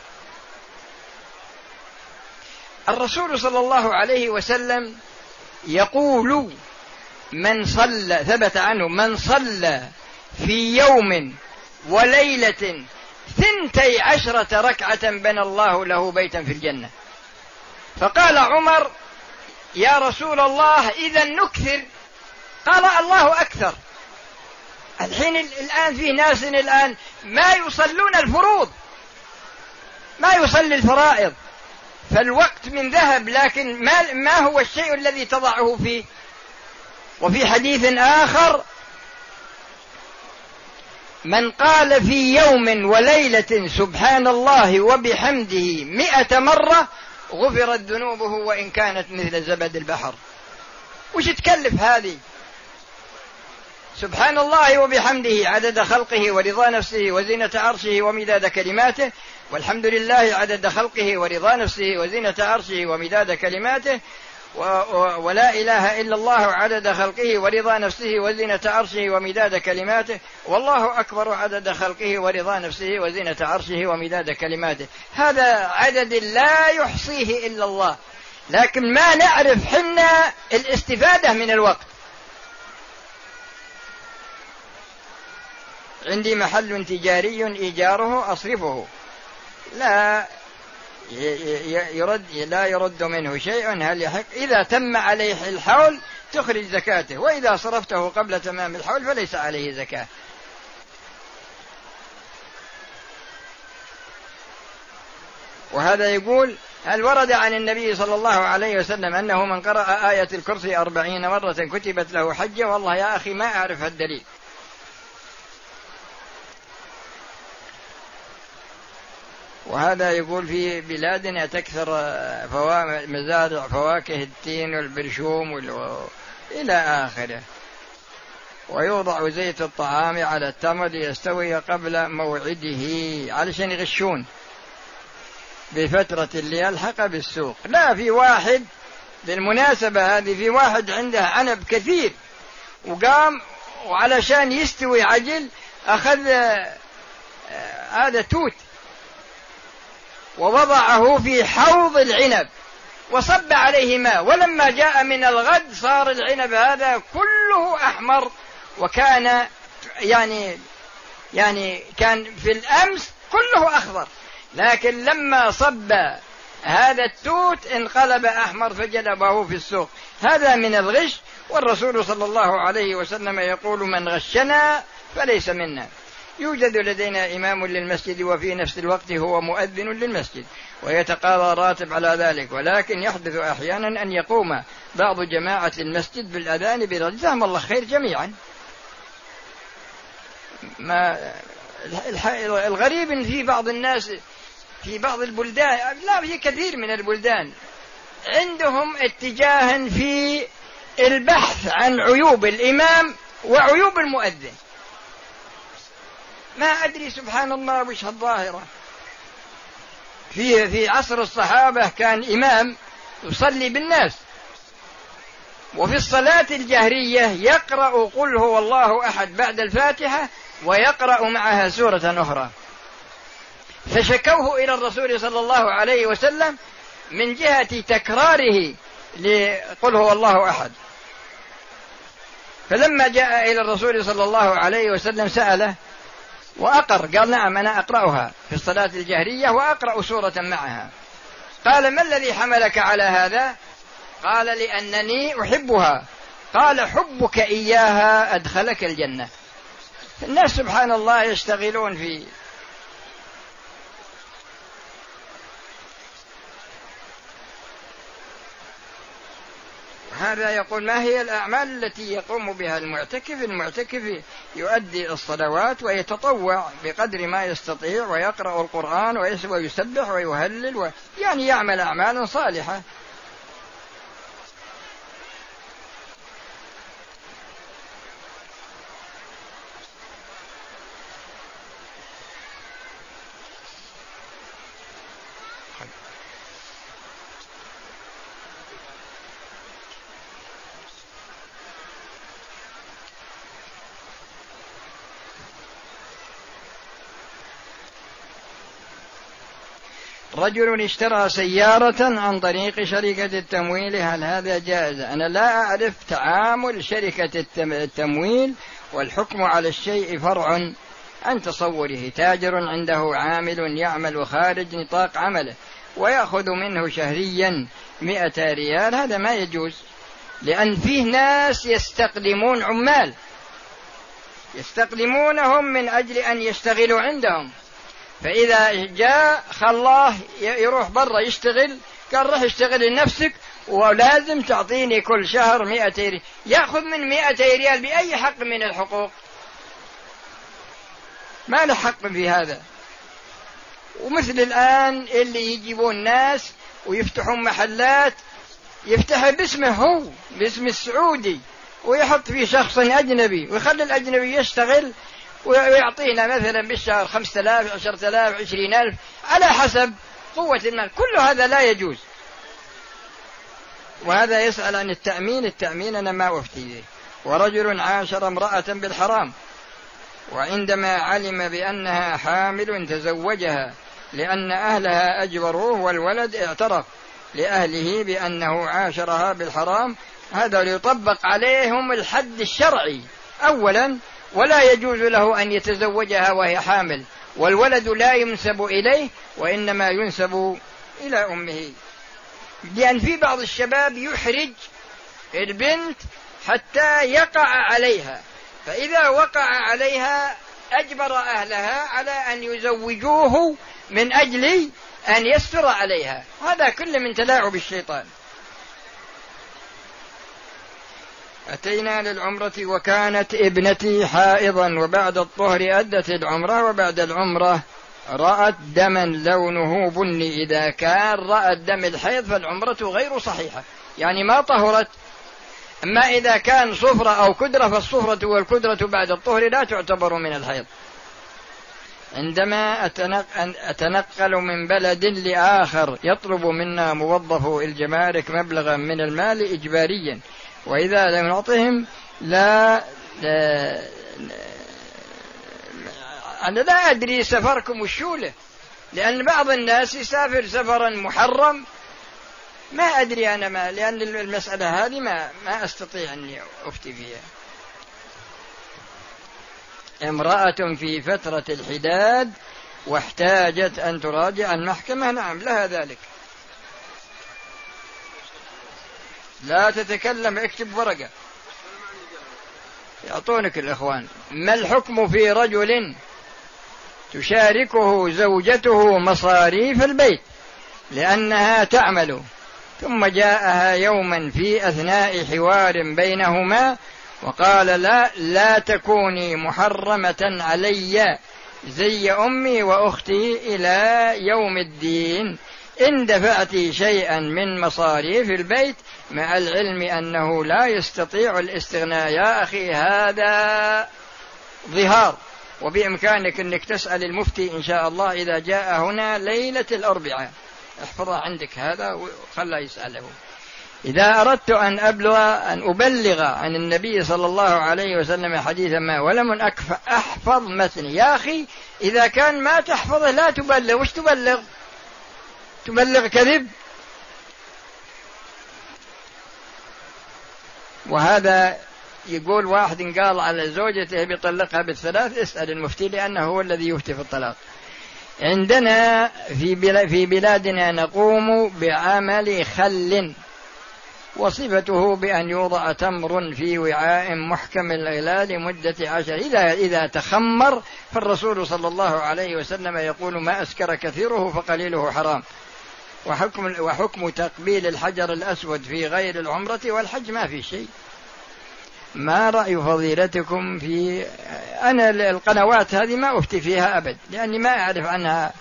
S2: الرسول صلى الله عليه وسلم يقول من صلى، ثبت عنه من صلى في يوم وليلة ثنتي عشرة ركعة بنى الله له بيتا في الجنة. فقال عمر يا رسول الله إذا نكثر، قال الله أكثر. الحين الآن في ناس الآن ما يصلون الفروض، ما يصلي الفرائض، فالوقت من ذهب، لكن ما, ما هو الشيء الذي تضعه فيه؟ وفي حديث آخر من قال في يوم وليلة سبحان الله وبحمده مئة مرة غفرت ذنوبه وإن كانت مثل زبد البحر. وش تكلف هذه؟ سبحان الله وبحمده عدد خلقه ورضا نفسه وزينة عرشه ومداد كلماته، والحمد لله عدد خلقه ورضا نفسه وزينة عرشه ومداد كلماته، ولا إله إلا الله عدد خلقه ورضا نفسه وزينة عرشه ومداد كلماته، والله أكبر عدد خلقه ورضا نفسه وزينة عرشه ومداد كلماته. هذا عدد لا يحصيه إلا الله، لكن ما نعرف حنا الاستفادة من الوقت. عندي محل تجاري إيجاره أصرفه، لا يرد لا يرد منه شيء، هل يحق؟ إذا تم عليه الحول تخرج زكاته، وإذا صرفته قبل تمام الحول فليس عليه زكاة. وهذا يقول هل ورد عن النبي صلى الله عليه وسلم أنه من قرأ آية الكرسي أربعين مرة كتبت له حجة؟ والله يا أخي ما أعرف الدليل. وهذا يقول في بلادنا تكثر مزارع فواكه التين والبرشوم وال... إلى آخره، ويوضع زيت الطعام على التمر ليستوي قبل موعده علشان يغشون. بفترة اللي يلحق بالسوق. لا، في واحد بالمناسبة هذه، في واحد عنده عنب كثير وقام وعلشان يستوي عجل أخذ هذا توت ووضعه في حوض العنب وصب عليه ماء، ولما جاء من الغد صار العنب هذا كله أحمر، وكان يعني يعني كان في الأمس كله أخضر، لكن لما صب هذا التوت انقلب أحمر فجلبه في السوق. هذا من الغش، والرسول صلى الله عليه وسلم يقول: من غشنا فليس منا. يوجد لدينا إمام للمسجد وفي نفس الوقت هو مؤذن للمسجد ويتقاضى راتب على ذلك، ولكن يحدث أحيانا أن يقوم بعض جماعة المسجد بالأذان برجل. جزاهم الله خير جميعا. ما الغريب إن في بعض الناس في بعض البلدان، لا في كثير من البلدان، عندهم اتجاه في البحث عن عيوب الإمام وعيوب المؤذن. ما أدري سبحان الله وش الظاهرة. في في عصر الصحابة كان إمام يصلي بالناس، وفي الصلاة الجهرية يقرأ قل هو الله أحد بعد الفاتحة ويقرأ معها سورة أخرى، فشكوه إلى الرسول صلى الله عليه وسلم من جهة تكراره لقل هو الله أحد. فلما جاء إلى الرسول صلى الله عليه وسلم سأله وأقر، قال: نعم أنا أقرأها في الصلاة الجهرية وأقرأ سورة معها. قال: ما الذي حملك على هذا؟ قال: لأنني أحبها. قال: حبك إياها أدخلك الجنة. الناس سبحان الله يشتغلون في هذا. يقول: ما هي الأعمال التي يقوم بها المعتكف؟ المعتكف يؤدي الصلوات ويتطوع بقدر ما يستطيع ويقرأ القرآن ويسبح ويهلل و... يعني يعمل أعمالا صالحة. رجل اشترى سيارة عن طريق شركة التمويل، هل هذا جائز؟ أنا لا أعرف تعامل شركة التمويل، والحكم على الشيء فرع عن تصوره. تاجر عنده عامل يعمل خارج نطاق عمله ويأخذ منه شهريا مئة ريال، هذا ما يجوز، لأن فيه ناس يستقدمون عمال يستقدمونهم من أجل أن يشتغلوا عندهم، فإذا جاء خلاه يروح برا يشتغل، قال: رح اشتغل لنفسك ولازم تعطيني كل شهر مئة ريال. يأخذ من مئة ريال بأي حق من الحقوق؟ ما له حق في هذا. ومثل الآن اللي يجيبون ناس ويفتحون محلات، يفتح باسمه هو، باسم السعودي، ويحط فيه شخص أجنبي ويخلي الأجنبي يشتغل ويعطينا مثلا بالشهر خمسة آلاف عشرة آلاف عشرين ألف على حسب قوة المال. كل هذا لا يجوز. وهذا يسأل عن التأمين. التأمين أنا ما أفتي به. ورجل عاشر امرأة بالحرام، وعندما علم بأنها حامل تزوجها لأن أهلها أجبروه، والولد اعترف لأهله بأنه عاشرها بالحرام، هذا يطبق عليهم الحد الشرعي أولا، ولا يجوز له أن يتزوجها وهي حامل، والولد لا ينسب إليه وإنما ينسب إلى أمه. لأن في بعض الشباب يحرج البنت حتى يقع عليها، فإذا وقع عليها أجبر أهلها على أن يزوجوه من أجل أن يستر عليها. هذا كله من تلاعب الشيطان. أتينا للعمرة وكانت ابنتي حائضا، وبعد الطهر أدت العمرة، وبعد العمرة رأت دما لونه بني. إذا كان رأت دم الحيض فالعمرة غير صحيحة، يعني ما طهرت. أما إذا كان صفرة أو كدرة، فالصفرة والكدرة بعد الطهر لا تعتبر من الحيض. عندما أتنقل من بلد لآخر يطلب منا موظفو الجمارك مبلغا من المال إجباريا، وإذا لم نعطهم لا, لا أنا لا أدري سفركم وشوله، لأن بعض الناس يسافر سفرا محرم ما أدري أنا ما، لأن المسألة هذه ما, ما أستطيع أن أفتي فيها. امرأة في فترة الحداد واحتاجت أن تراجع المحكمة، نعم لها ذلك، لا تتكلم، اكتب ورقة يعطونك الإخوان. ما الحكم في رجل تشاركه زوجته مصاريف البيت لأنها تعمل، ثم جاءها يوما في أثناء حوار بينهما وقال لا لا تكوني محرمة علي زي أمي وأختي إلى يوم الدين إن دفعت شيئا من مصاريف البيت، مع العلم أنه لا يستطيع الاستغناء. يا أخي هذا ظهار، وبإمكانك أنك تسأل المفتي إن شاء الله إذا جاء هنا ليلة الأربعاء، احفظها عندك هذا وخلى يسأله. إذا أردت أن أبلغ أن أبلغ عن النبي صلى الله عليه وسلم حديثا ما ولم أحفظ متني، يا أخي إذا كان ما تحفظه لا تبلغ. وش تبلغ؟ تبلغ كذب. وهذا يقول واحد قال على زوجته بيطلقها بالثلاث، اسأل المفتي لأنه هو الذي يفتي في الطلاق. عندنا في بلادنا نقوم بعمل خل، وصفته بأن يوضع تمر في وعاء محكم الإغلاق لمدة عشر، إذا إذا تخمر فالرسول صلى الله عليه وسلم يقول ما أسكر كثيره فقليله حرام. وحكم وحكم تقبيل الحجر الأسود في غير العمرة والحج ما في شيء. ما رأي فضيلتكم في أنا القنوات هذه ما أفتي فيها أبد، لأني ما أعرف عنها.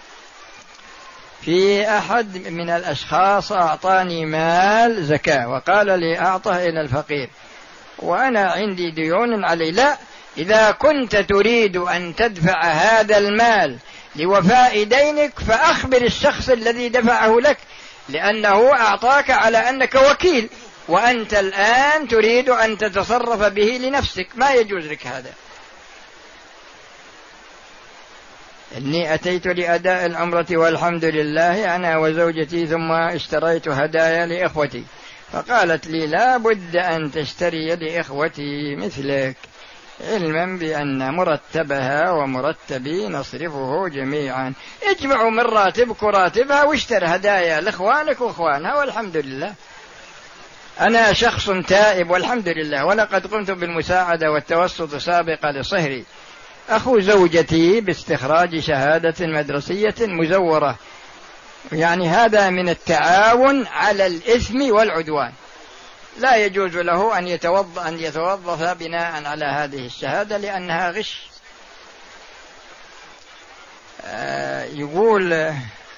S2: في أحد من الأشخاص أعطاني مال زكاة وقال لي أعطه إلى الفقير وأنا عندي ديون علي. لا، إذا كنت تريد أن تدفع هذا المال لوفاء دينك فأخبر الشخص الذي دفعه لك، لأنه أعطاك على أنك وكيل، وأنت الآن تريد أن تتصرف به لنفسك، ما يجوز لك هذا. إني أتيت لأداء العمرة والحمد لله أنا وزوجتي، ثم اشتريت هدايا لإخوتي، فقالت لي لا بد أن تشتري لإخوتي مثلك، علما بأن مرتبها ومرتبي نصرفه جميعا. اجمعوا من راتبك وراتبها واشتر هدايا لإخوانك وإخوانها والحمد لله. أنا شخص تائب والحمد لله، ولقد قمت بالمساعدة والتوسط سابقا لصهري أخو زوجتي باستخراج شهادة مدرسية مزورة، يعني هذا من التعاون على الإثم والعدوان. لا يجوز له أن يتوظف, أن يتوظف بناء على هذه الشهادة لأنها غش. آه يقول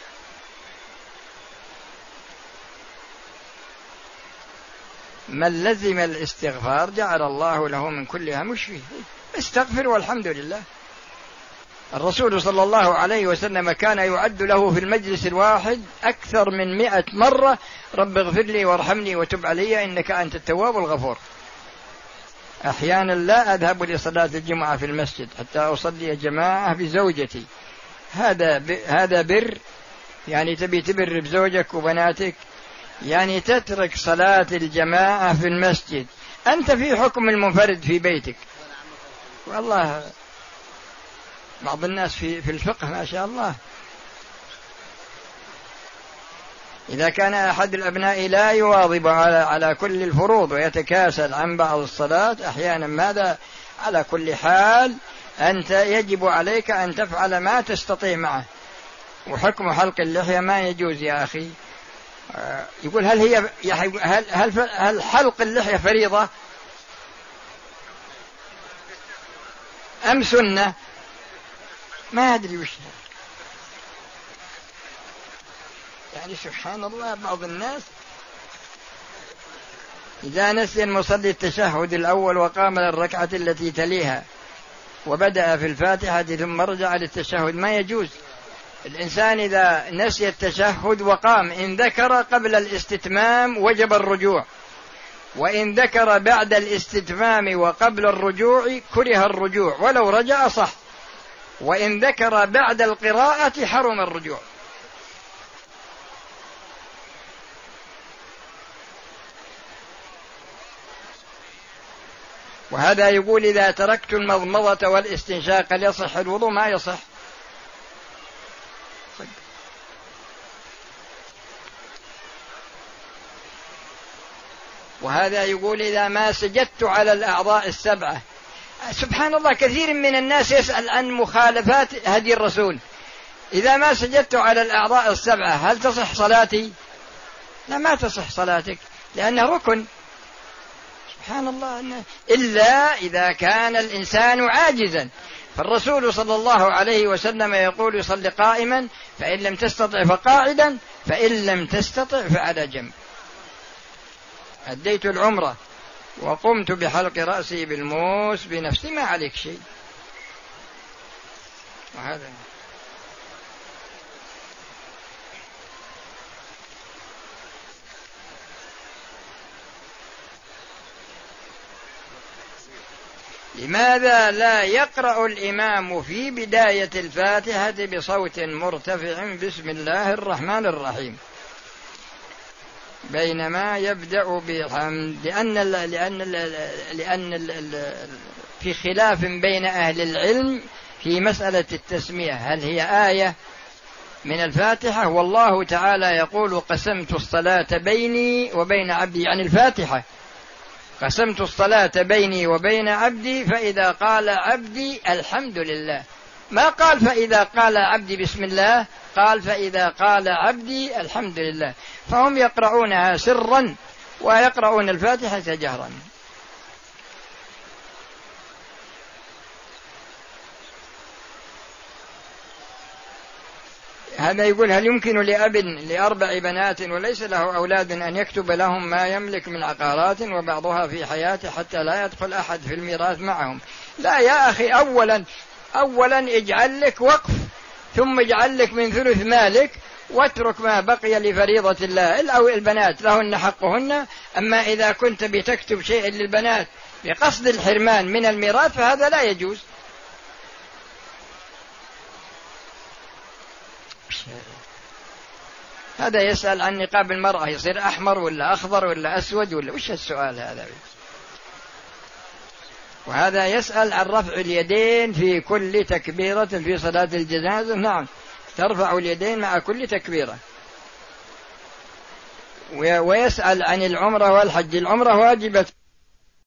S2: من لزم الاستغفار جعل الله له من كل هم فيه، استغفر والحمد لله. الرسول صلى الله عليه وسلم كان يعد له في المجلس الواحد أكثر من مئة مرة رب اغفر لي وارحمني وتب علي إنك أنت التواب الغفور. أحيانا لا أذهب لصلاة الجمعة في المسجد حتى أصلي جماعة بزوجتي، هذا هذا بر، يعني تبي تبر بزوجك وبناتك، يعني تترك صلاة الجماعة في المسجد، أنت في حكم المنفرد في بيتك. والله بعض الناس في في الفقه ما شاء الله، إذا كان أحد الأبناء لا يواظب على على كل الفروض ويتكاسل عن بعض الصلاة أحيانا، ماذا؟ على كل حال أنت يجب عليك أن تفعل ما تستطيع معه. وحكم حلق اللحية ما يجوز يا أخي. يقول هل هي هل هل, هل حلق اللحية فريضة أم سنة؟ ما أدري وش يعني. سبحان الله، بعض الناس إذا نسي المصلي التشهد الأول وقام للركعة التي تليها وبدأ في الفاتحة ثم رجع للتشهد، ما يجوز. الإنسان إذا نسي التشهد وقام، إن ذكر قبل الاستتمام وجب الرجوع، وإن ذكر بعد الاستتمام وقبل الرجوع كره الرجوع ولو رجع صح، وإن ذكر بعد القراءة حرم الرجوع. وهذا يقول إذا تركت المضمضة والاستنشاق هل يصح الوضوء؟ ما يصح. وهذا يقول إذا ما سجدت على الأعضاء السبعة. سبحان الله، كثير من الناس يسأل عن مخالفات هدي الرسول. إذا ما سجدت على الأعضاء السبعة هل تصح صلاتي؟ لا، ما تصح صلاتك، لأنه ركن. سبحان الله، إلا إذا كان الإنسان عاجزا، فالرسول صلى الله عليه وسلم يقول يصلي قائما، فإن لم تستطع فقاعدا، فإن لم تستطع فعلى جنب. أديت العمرة وقمت بحلق رأسي بالموس بنفسي، ما عليك شيء. وهذا لماذا لا يقرأ الإمام في بداية الفاتحة بصوت مرتفع بسم الله الرحمن الرحيم بينما يبدأ بحمد؟ لأن لأن لأن في خلاف بين أهل العلم في مسألة التسمية، هل هي آية من الفاتحة؟ والله تعالى يقول قسمت الصلاة بيني وبين عبدي، يعني الفاتحة قسمت الصلاة بيني وبين عبدي، فإذا قال عبدي الحمد لله، ما قال فإذا قال عبدي بسم الله، قال فإذا قال عبدي الحمد لله. فهم يقرؤونها سرا ويقرؤون الفاتحة جهرا. هذا يقول هل يمكن لأب لأربع بنات وليس له أولاد أن يكتب لهم ما يملك من عقارات وبعضها في حياته حتى لا يدخل أحد في الميراث معهم؟ لا يا أخي، أولا أولا اجعل لك وقف، ثم اجعل لك من ثلث مالك، واترك ما بقي لفريضة الله. أو البنات لهن حقهن. أما إذا كنت بتكتب شيء للبنات بقصد الحرمان من الميراث فهذا لا يجوز. هذا يسأل عن نقاب المرأة، يصير أحمر ولا أخضر ولا أسود ولا وش السؤال هذا؟ وهذا يسأل عن رفع اليدين في كل تكبيرة في صلاة الجنازة. نعم، ترفع اليدين مع كل تكبيرة. ويسأل عن العمرة والحج. العمرة واجبة